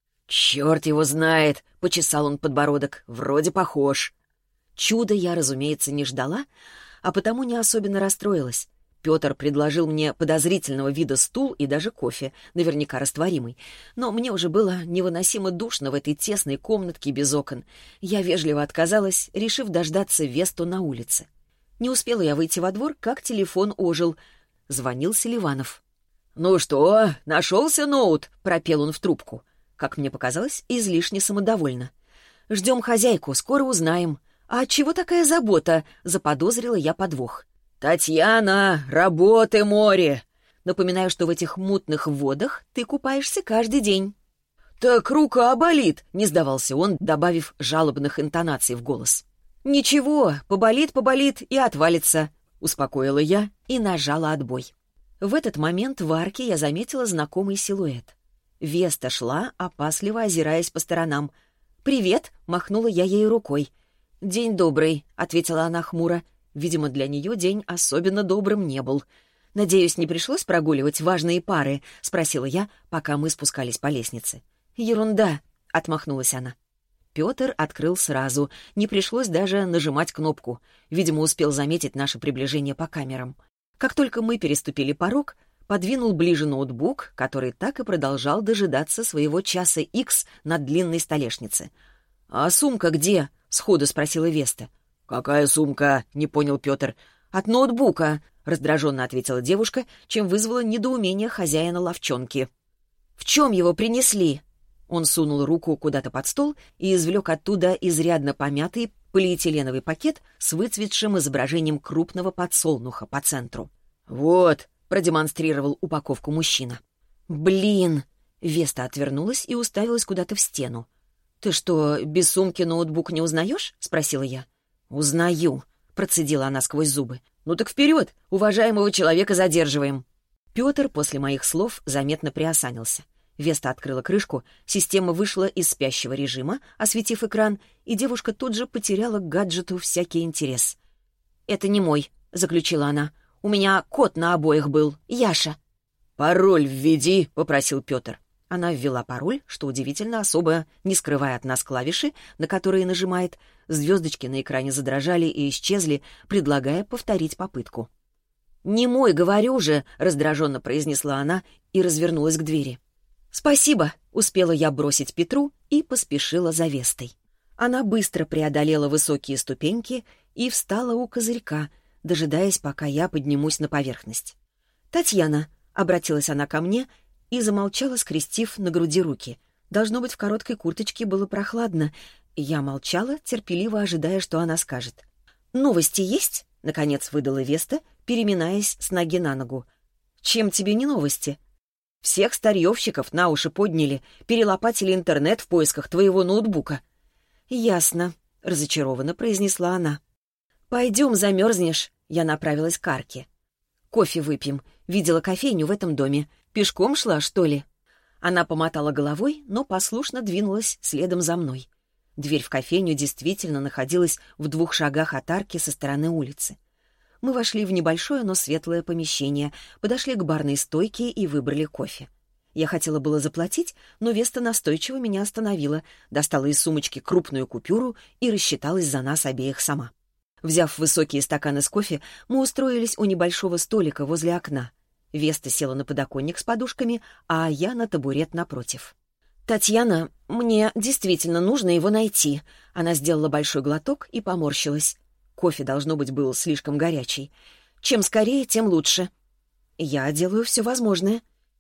«Черт его знает!» — почесал он подбородок. «Вроде похож». Чуда я, разумеется, не ждала, а потому не особенно расстроилась. Петр предложил мне подозрительного вида стул и даже кофе, наверняка растворимый. Но мне уже было невыносимо душно в этой тесной комнатке без окон. Я вежливо отказалась, решив дождаться Весту на улице. Не успела я выйти во двор, как телефон ожил. Звонил Селиванов. «Ну что, нашелся ноут?» — пропел он в трубку. Как мне показалось, излишне самодовольно. «Ждем хозяйку, скоро узнаем». «А чего такая забота?» — заподозрила я подвох. «Татьяна, работы море!» «Напоминаю, что в этих мутных водах ты купаешься каждый день». «Так рука болит!» — не сдавался он, добавив жалобных интонаций в голос. «Ничего, поболит-поболит и отвалится», — успокоила я и нажала отбой. В этот момент в арке я заметила знакомый силуэт. Веста шла, опасливо озираясь по сторонам. «Привет!» — махнула я ей рукой. «День добрый», — ответила она хмуро. Видимо, для нее день особенно добрым не был. «Надеюсь, не пришлось прогуливать важные пары?» — спросила я, пока мы спускались по лестнице. «Ерунда», — отмахнулась она. Петр открыл сразу, не пришлось даже нажимать кнопку. Видимо, успел заметить наше приближение по камерам. Как только мы переступили порог, подвинул ближе ноутбук, который так и продолжал дожидаться своего часа икс на длинной столешнице. «А сумка где?» — сходу спросила Веста. «Какая сумка?» — не понял Петр. «От ноутбука», — раздраженно ответила девушка, чем вызвала недоумение хозяина лавчонки. «В чем его принесли?» Он сунул руку куда-то под стол и извлек оттуда изрядно помятый полиэтиленовый пакет с выцветшим изображением крупного подсолнуха по центру. «Вот», — продемонстрировал упаковку мужчина. «Блин!» — Веста отвернулась и уставилась куда-то в стену. «Ты что, без сумки ноутбук не узнаешь?» — спросила я. «Узнаю», — процедила она сквозь зубы. «Ну так вперед! Уважаемого человека задерживаем!» Петр после моих слов заметно приосанился. Веста открыла крышку, система вышла из спящего режима, осветив экран, и девушка тут же потеряла к гаджету всякий интерес. «Это не мой», — заключила она. «У меня кот на обоих был, Яша». «Пароль введи», — попросил Петр. Она ввела пароль, что удивительно, особо не скрывая от нас клавиши, на которые нажимает. Звездочки на экране задрожали и исчезли, предлагая повторить попытку. «Не мой, говорю же», — раздраженно произнесла она и развернулась к двери. «Спасибо», — успела я бросить Петру и поспешила за Вестой. Она быстро преодолела высокие ступеньки и встала у козырька, дожидаясь, пока я поднимусь на поверхность. «Татьяна», — обратилась она ко мне и замолчала, скрестив на груди руки. Должно быть, в короткой курточке было прохладно. Я молчала, терпеливо ожидая, что она скажет. «Новости есть?» — наконец выдала Веста, переминаясь с ноги на ногу. «Чем тебе не новости?» «Всех старьевщиков на уши подняли, перелопатили интернет в поисках твоего ноутбука». «Ясно», — разочарованно произнесла она. «Пойдем, замерзнешь». Я направилась к арке. «Кофе выпьем. Видела кофейню в этом доме. Пешком шла, что ли?» Она помотала головой, но послушно двинулась следом за мной. Дверь в кофейню действительно находилась в двух шагах от арки со стороны улицы. Мы вошли в небольшое, но светлое помещение, подошли к барной стойке и выбрали кофе. Я хотела было заплатить, но Веста настойчиво меня остановила, достала из сумочки крупную купюру и рассчиталась за нас обеих сама. Взяв высокие стаканы с кофе, мы устроились у небольшого столика возле окна. Веста села на подоконник с подушками, а я на табурет напротив. «Татьяна, мне действительно нужно его найти». Она сделала большой глоток и поморщилась. Кофе, должно быть, был слишком горячий. «Чем скорее, тем лучше». «Я делаю все возможное».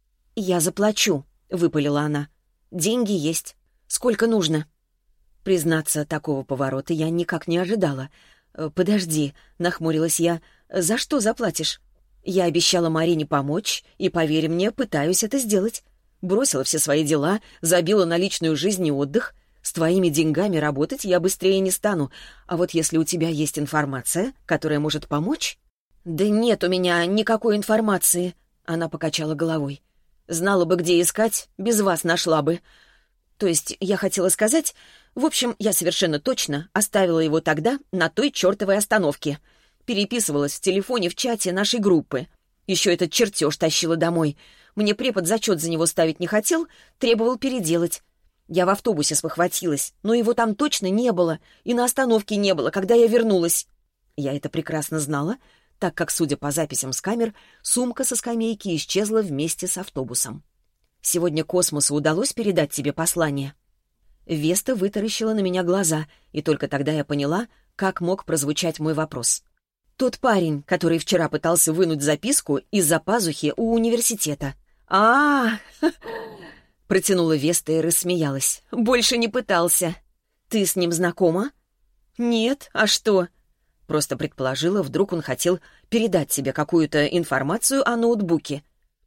«Я заплачу», — выпалила она. «Деньги есть. Сколько нужно?» Признаться, такого поворота я никак не ожидала. «Подожди», — нахмурилась я. «За что заплатишь?» «Я обещала Марине помочь, и, поверь мне, пытаюсь это сделать. Бросила все свои дела, забила на личную жизнь и отдых. С твоими деньгами работать я быстрее не стану. А вот если у тебя есть информация, которая может помочь...» «Да нет у меня никакой информации», — она покачала головой. «Знала бы, где искать, без вас нашла бы. То есть я хотела сказать... В общем, я совершенно точно оставила его тогда на той чертовой остановке. Переписывалась в телефоне в чате нашей группы. Еще этот чертеж тащила домой. Мне препод зачет за него ставить не хотел, требовал переделать. Я в автобусе спохватилась, но его там точно не было, и на остановке не было, когда я вернулась. Я это прекрасно знала, так как, судя по записям с камер, сумка со скамейки исчезла вместе с автобусом. Сегодня Космосу удалось передать тебе послание?» Веста вытаращила на меня глаза, и только тогда я поняла, как мог прозвучать мой вопрос. «Тот парень, который вчера пытался вынуть записку из-за пазухи у университета». «А-а-а!» — протянула Веста и рассмеялась. «Больше не пытался». «Ты с ним знакома?» «Нет, а что?» Просто предположила, вдруг он хотел передать тебе какую-то информацию о ноутбуке.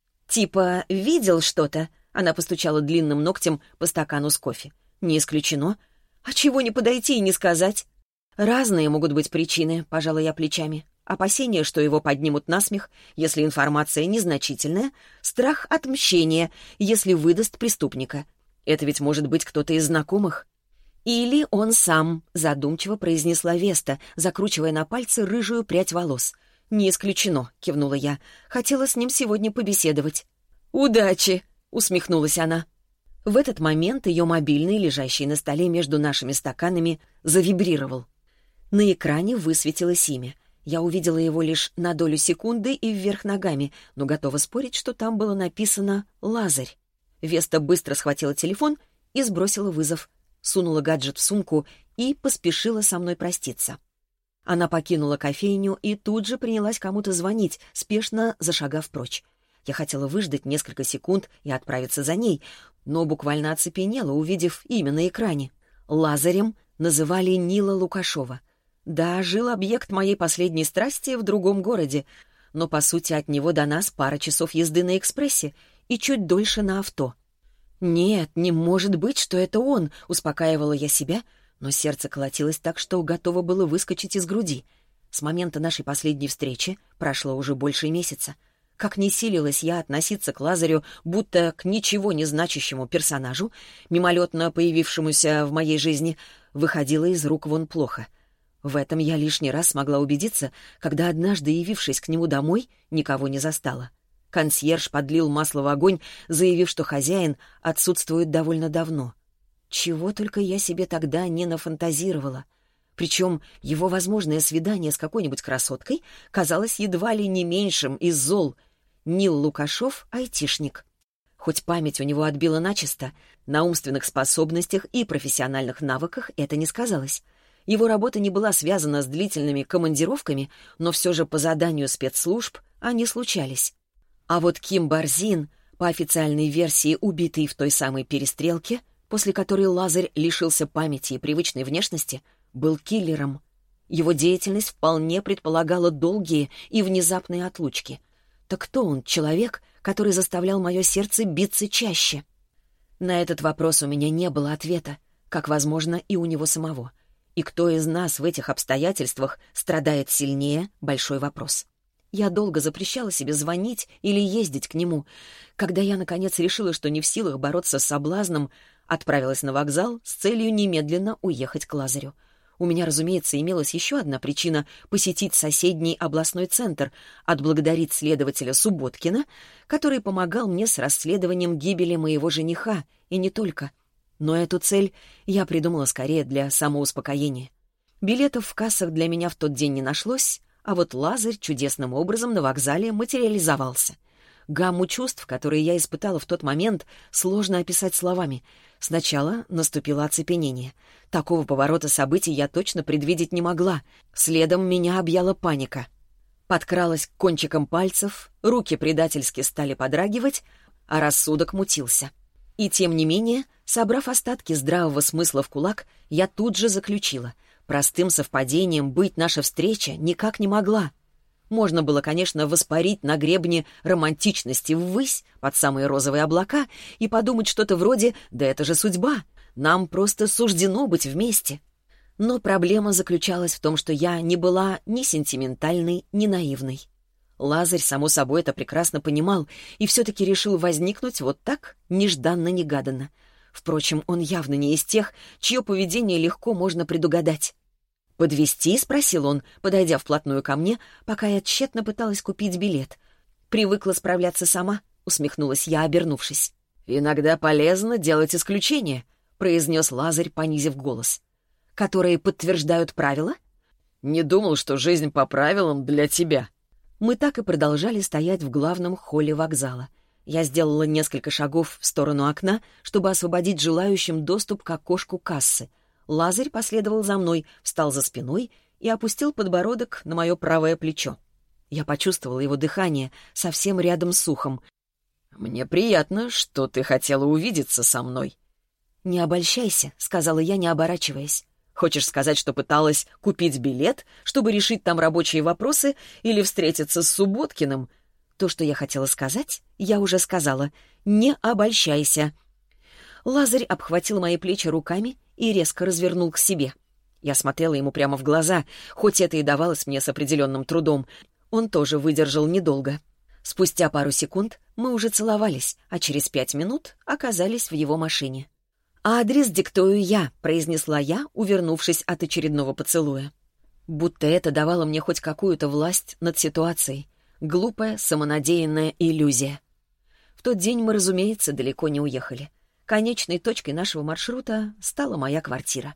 «Типа, видел что-то?» Она постучала длинным ногтем по стакану с кофе. «Не исключено. А чего не подойти и не сказать?» «Разные могут быть причины», — пожала я плечами. Опасение, что его поднимут на смех, если информация незначительная, страх отмщения, если выдаст преступника. Это ведь может быть кто-то из знакомых. «Или он сам», — задумчиво произнесла Веста, закручивая на пальцы рыжую прядь волос. «Не исключено», — кивнула я. «Хотела с ним сегодня побеседовать». «Удачи», — усмехнулась она. В этот момент ее мобильный, лежащий на столе между нашими стаканами, завибрировал. На экране высветилось имя. Я увидела его лишь на долю секунды и вверх ногами, но готова спорить, что там было написано «Лазарь». Веста быстро схватила телефон и сбросила вызов, сунула гаджет в сумку и поспешила со мной проститься. Она покинула кофейню и тут же принялась кому-то звонить, спешно зашагав прочь. Я хотела выждать несколько секунд и отправиться за ней, но буквально оцепенела, увидев имя на экране. Лазарем называли Нила Лукашова. Да, жил объект моей последней страсти в другом городе, но, по сути, от него до нас пара часов езды на экспрессе и чуть дольше на авто. «Нет, не может быть, что это он», — успокаивала я себя, но сердце колотилось так, что готово было выскочить из груди. С момента нашей последней встречи прошло уже больше месяца. Как ни силилась я относиться к Лазарю, будто к ничего не значащему персонажу, мимолетно появившемуся в моей жизни, выходило из рук вон плохо. В этом я лишний раз смогла убедиться, когда однажды, явившись к нему домой, никого не застала. Консьерж подлил масло в огонь, заявив, что хозяин отсутствует довольно давно. Чего только я себе тогда не нафантазировала. Причем его возможное свидание с какой-нибудь красоткой казалось едва ли не меньшим из зол. Нил Лукашов — айтишник. Хоть память у него отбила начисто, на умственных способностях и профессиональных навыках это не сказалось. Его работа не была связана с длительными командировками, но все же по заданию спецслужб они случались. А вот Ким Борзин, по официальной версии убитый в той самой перестрелке, после которой Лазарь лишился памяти и привычной внешности, был киллером. Его деятельность вполне предполагала долгие и внезапные отлучки. Так кто он, человек, который заставлял мое сердце биться чаще? На этот вопрос у меня не было ответа, как, возможно, и у него самого. И кто из нас в этих обстоятельствах страдает сильнее — большой вопрос. Я долго запрещала себе звонить или ездить к нему. Когда я, наконец, решила, что не в силах бороться с соблазном, отправилась на вокзал с целью немедленно уехать к Лазарю. У меня, разумеется, имелась еще одна причина посетить соседний областной центр, отблагодарить следователя Субботкина, который помогал мне с расследованием гибели моего жениха, и не только. Но эту цель я придумала скорее для самоуспокоения. Билетов в кассах для меня в тот день не нашлось, а вот Лазарь чудесным образом на вокзале материализовался. Гамму чувств, которые я испытала в тот момент, сложно описать словами. Сначала наступило оцепенение. Такого поворота событий я точно предвидеть не могла. Следом меня объяла паника. Подкралась к кончикам пальцев, руки предательски стали подрагивать, а рассудок мутился. И тем не менее, собрав остатки здравого смысла в кулак, я тут же заключила: простым совпадением быть наша встреча никак не могла. Можно было, конечно, воспарить на гребне романтичности ввысь, под самые розовые облака, и подумать что-то вроде «да это же судьба, нам просто суждено быть вместе». Но проблема заключалась в том, что я не была ни сентиментальной, ни наивной. Лазарь, само собой, это прекрасно понимал и все-таки решил возникнуть вот так, нежданно-негаданно. Впрочем, он явно не из тех, чье поведение легко можно предугадать. «Подвезти?» — спросил он, подойдя вплотную ко мне, пока я тщетно пыталась купить билет. «Привыкла справляться сама», — усмехнулась я, обернувшись. «Иногда полезно делать исключения», — произнес Лазарь, понизив голос. «Которые подтверждают правила?» «Не думал, что жизнь по правилам для тебя». Мы так и продолжали стоять в главном холле вокзала. Я сделала несколько шагов в сторону окна, чтобы освободить желающим доступ к окошку кассы. Лазарь последовал за мной, встал за спиной и опустил подбородок на мое правое плечо. Я почувствовала его дыхание совсем рядом с ухом. «Мне приятно, что ты хотела увидеться со мной». «Не обольщайся», — сказала я, не оборачиваясь. «Хочешь сказать, что пыталась купить билет, чтобы решить там рабочие вопросы или встретиться с Субботкиным?» То, что я хотела сказать, я уже сказала. «Не обольщайся». Лазарь обхватил мои плечи руками и резко развернул к себе. Я смотрела ему прямо в глаза, хоть это и давалось мне с определенным трудом. Он тоже выдержал недолго. Спустя пару секунд мы уже целовались, а через пять минут оказались в его машине. «Адрес диктую я», — произнесла я, увернувшись от очередного поцелуя. Будто это давало мне хоть какую-то власть над ситуацией. Глупая, самонадеянная иллюзия. В тот день мы, разумеется, далеко не уехали. Конечной точкой нашего маршрута стала моя квартира.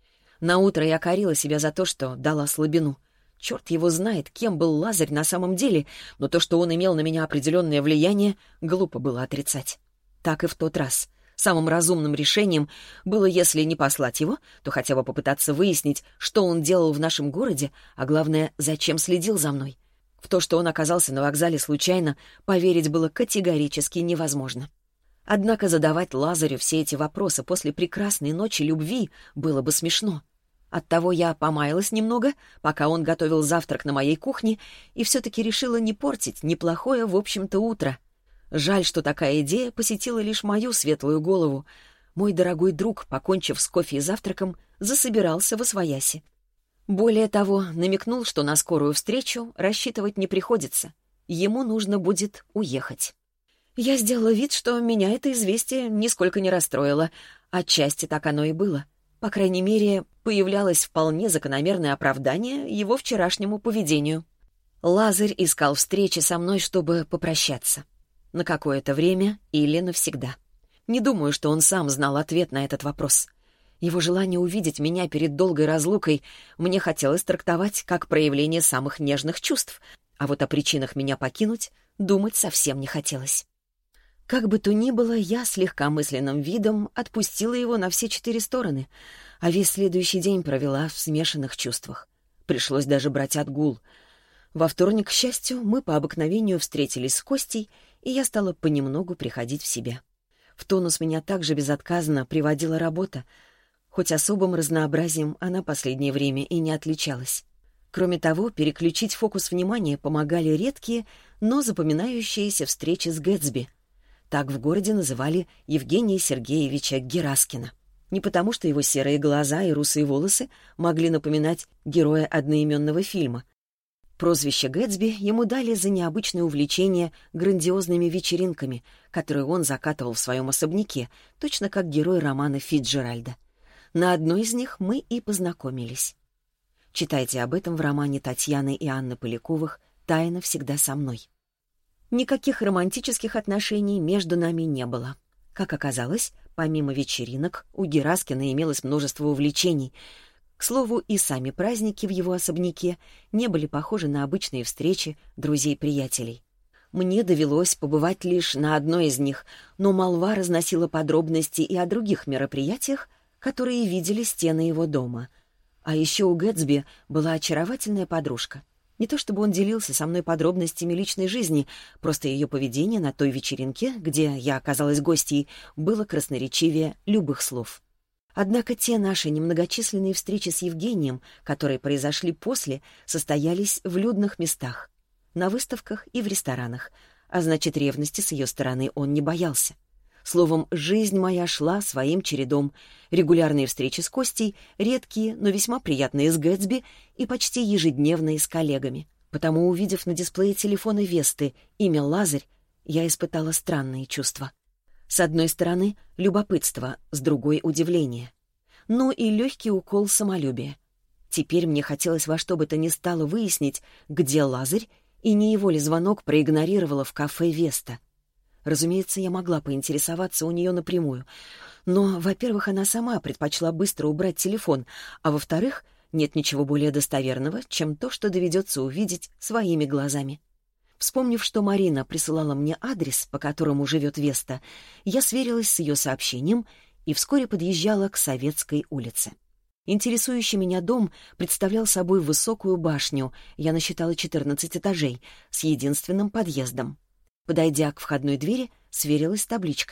Наутро я корила себя за то, что дала слабину. Черт его знает, кем был Лазарь на самом деле, но то, что он имел на меня определенное влияние, глупо было отрицать. Так и в тот раз. Самым разумным решением было, если не послать его, то хотя бы попытаться выяснить, что он делал в нашем городе, а главное, зачем следил за мной. В то, что он оказался на вокзале случайно, поверить было категорически невозможно. Однако задавать Лазарю все эти вопросы после прекрасной ночи любви было бы смешно. Оттого я помаялась немного, пока он готовил завтрак на моей кухне, и все-таки решила не портить неплохое, в общем-то, утро. Жаль, что такая идея посетила лишь мою светлую голову. Мой дорогой друг, покончив с кофе и завтраком, засобирался восвояси. Более того, намекнул, что на скорую встречу рассчитывать не приходится. Ему нужно будет уехать. Я сделала вид, что меня это известие нисколько не расстроило. Отчасти так оно и было. По крайней мере, появлялось вполне закономерное оправдание его вчерашнему поведению. Лазарь искал встречи со мной, чтобы попрощаться. На какое-то время или навсегда. Не думаю, что он сам знал ответ на этот вопрос. Его желание увидеть меня перед долгой разлукой мне хотелось трактовать как проявление самых нежных чувств, а вот о причинах меня покинуть думать совсем не хотелось. Как бы то ни было, я с легкомысленным видом отпустила его на все четыре стороны, а весь следующий день провела в смешанных чувствах. Пришлось даже брать отгул. Во вторник, к счастью, мы по обыкновению встретились с Костей, и я стала понемногу приходить в себя. В тонус меня также безотказно приводила работа, хоть особым разнообразием она последнее время и не отличалась. Кроме того, переключить фокус внимания помогали редкие, но запоминающиеся встречи с Гэтсби. Так в городе называли Евгения Сергеевича Гераскина. Не потому, что его серые глаза и русые волосы могли напоминать героя одноименного фильма. Прозвище Гэтсби ему дали за необычное увлечение грандиозными вечеринками, которые он закатывал в своем особняке, точно как герой романа Фицджеральда. На одной из них мы и познакомились. Читайте об этом в романе Татьяны и Анны Поляковых «Тайна всегда со мной». Никаких романтических отношений между нами не было. Как оказалось, помимо вечеринок, у Гераскина имелось множество увлечений. К слову, и сами праздники в его особняке не были похожи на обычные встречи друзей-приятелей. Мне довелось побывать лишь на одной из них, но молва разносила подробности и о других мероприятиях, которые видели стены его дома. А еще у Гэтсби была очаровательная подружка. Не то чтобы он делился со мной подробностями личной жизни, просто ее поведение на той вечеринке, где я оказалась гостьей, было красноречивее любых слов. Однако те наши немногочисленные встречи с Евгением, которые произошли после, состоялись в людных местах, на выставках и в ресторанах, а значит, ревности с ее стороны он не боялся. Словом, жизнь моя шла своим чередом. Регулярные встречи с Костей, редкие, но весьма приятные с Гэтсби и почти ежедневные с коллегами. Потому, увидев на дисплее телефона Весты имя Лазарь, я испытала странные чувства. С одной стороны, любопытство, с другой — удивление. Ну и легкий укол самолюбия. Теперь мне хотелось во что бы то ни стало выяснить, где Лазарь, и не его ли звонок проигнорировала в кафе Веста. Разумеется, я могла поинтересоваться у нее напрямую. Но, во-первых, она сама предпочла быстро убрать телефон, а во-вторых, нет ничего более достоверного, чем то, что доведется увидеть своими глазами. Вспомнив, что Марина присылала мне адрес, по которому живет Веста, я сверилась с ее сообщением и вскоре подъезжала к Советской улице. Интересующий меня дом представлял собой высокую башню, я насчитала четырнадцать этажей, с единственным подъездом. Подойдя к входной двери, сверилась с табличкой.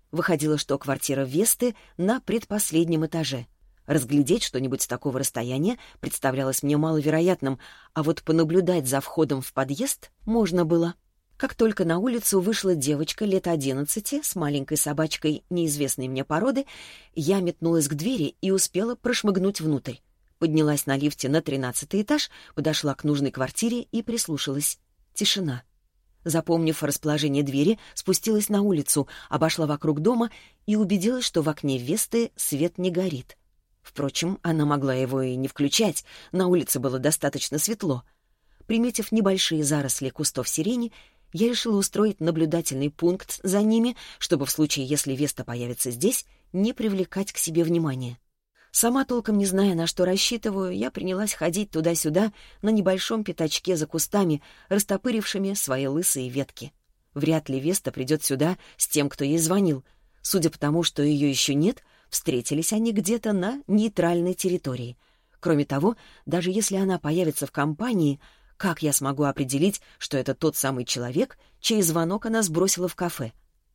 Выходило, что квартира Весты на предпоследнем этаже. Разглядеть что-нибудь с такого расстояния представлялось мне маловероятным, а вот понаблюдать за входом в подъезд можно было. Как только на улицу вышла девочка лет одиннадцати с маленькой собачкой неизвестной мне породы, я метнулась к двери и успела прошмыгнуть внутрь. Поднялась на лифте на тринадцатый этаж, подошла к нужной квартире и прислушалась. Тишина. Запомнив расположение двери, спустилась на улицу, обошла вокруг дома и убедилась, что в окне Весты свет не горит. Впрочем, она могла его и не включать, на улице было достаточно светло. Приметив небольшие заросли кустов сирени, я решила устроить наблюдательный пункт за ними, чтобы в случае, если Веста появится здесь, не привлекать к себе внимания. Сама толком не зная, на что рассчитываю, я принялась ходить туда-сюда на небольшом пятачке за кустами, растопырившими свои лысые ветки. Вряд ли Веста придет сюда с тем, кто ей звонил. Судя по тому, что ее еще нет, встретились они где-то на нейтральной территории. Кроме того, даже если она появится в компании, как я смогу определить, что это тот самый человек, чей звонок она сбросила в кафе?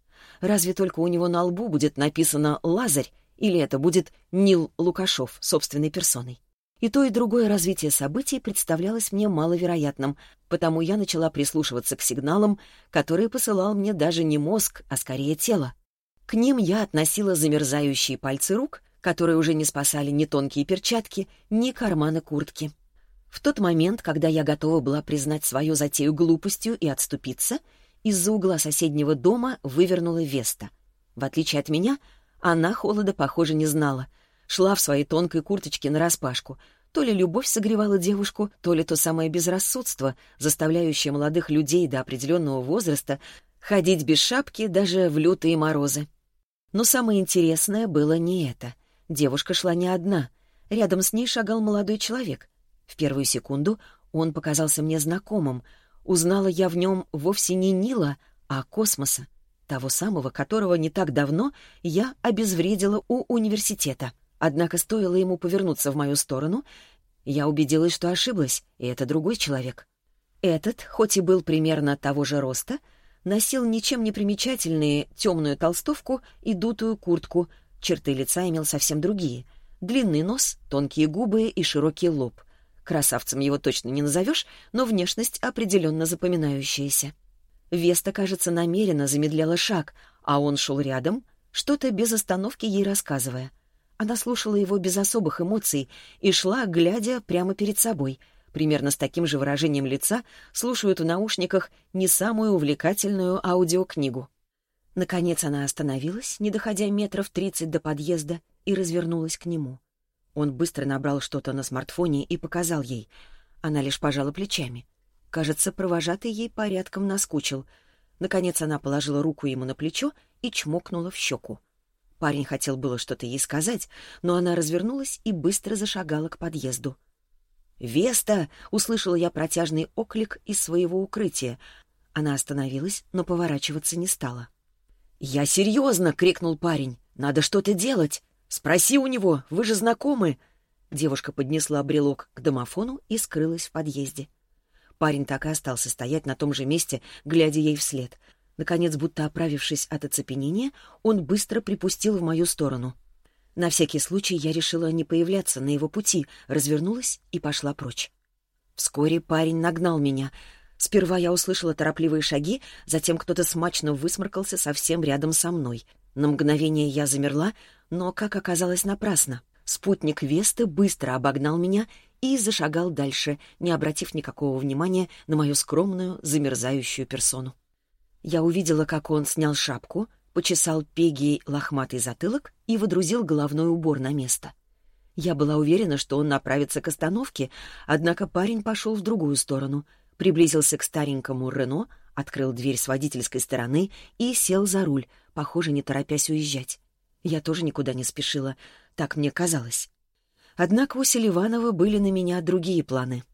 Разве только у него на лбу будет написано «Лазарь», или это будет Нил Лукашов собственной персоной. И то, и другое развитие событий представлялось мне маловероятным, потому я начала прислушиваться к сигналам, которые посылал мне даже не мозг, а скорее тело. К ним я относила замерзающие пальцы рук, которые уже не спасали ни тонкие перчатки, ни карманы куртки. В тот момент, когда я готова была признать свою затею глупостью и отступиться, из-за угла соседнего дома вывернула Веста. В отличие от меня, она холода, похоже, не знала. Шла в своей тонкой курточке нараспашку. То ли любовь согревала девушку, то ли то самое безрассудство, заставляющее молодых людей до определенного возраста ходить без шапки даже в лютые морозы. Но самое интересное было не это. Девушка шла не одна. Рядом с ней шагал молодой человек. В первую секунду он показался мне знакомым. Узнала я в нем вовсе не Нила, а Космоса. Того самого, которого не так давно я обезвредила у университета. Однако стоило ему повернуться в мою сторону, я убедилась, что ошиблась, и это другой человек. Этот, хоть и был примерно того же роста, носил ничем не примечательные темную толстовку и дутую куртку, черты лица имел совсем другие. Длинный нос, тонкие губы и широкий лоб. Красавцем его точно не назовешь, но внешность определенно запоминающаяся. Веста, кажется, намеренно замедляла шаг, а он шел рядом, что-то без остановки ей рассказывая. Она слушала его без особых эмоций и шла, глядя прямо перед собой. Примерно с таким же выражением лица слушают в наушниках не самую увлекательную аудиокнигу. Наконец она остановилась, не доходя метров тридцать до подъезда, и развернулась к нему. Он быстро набрал что-то на смартфоне и показал ей. Она лишь пожала плечами. Кажется, провожатый ей порядком наскучил. Наконец она положила руку ему на плечо и чмокнула в щеку. Парень хотел было что-то ей сказать, но она развернулась и быстро зашагала к подъезду. «Веста!» — услышала я протяжный оклик из своего укрытия. Она остановилась, но поворачиваться не стала. «Я серьезно!» — крикнул парень. «Надо что-то делать! Спроси у него, вы же знакомы!» Девушка поднесла брелок к домофону и скрылась в подъезде. Парень так и остался стоять на том же месте, глядя ей вслед. Наконец, будто оправившись от оцепенения, он быстро припустил в мою сторону. На всякий случай я решила не появляться на его пути, развернулась и пошла прочь. Вскоре парень нагнал меня. Сперва я услышала торопливые шаги, затем кто-то смачно высморкался совсем рядом со мной. На мгновение я замерла, но, как оказалось, напрасно. Спутник Весты быстро обогнал меня и зашагал дальше, не обратив никакого внимания на мою скромную, замерзающую персону. Я увидела, как он снял шапку, почесал Пегией лохматый затылок и водрузил головной убор на место. Я была уверена, что он направится к остановке, однако парень пошел в другую сторону, приблизился к старенькому Рено, открыл дверь с водительской стороны и сел за руль, похоже, не торопясь уезжать. Я тоже никуда не спешила, так мне казалось. Однако у Селиванова были на меня другие планы.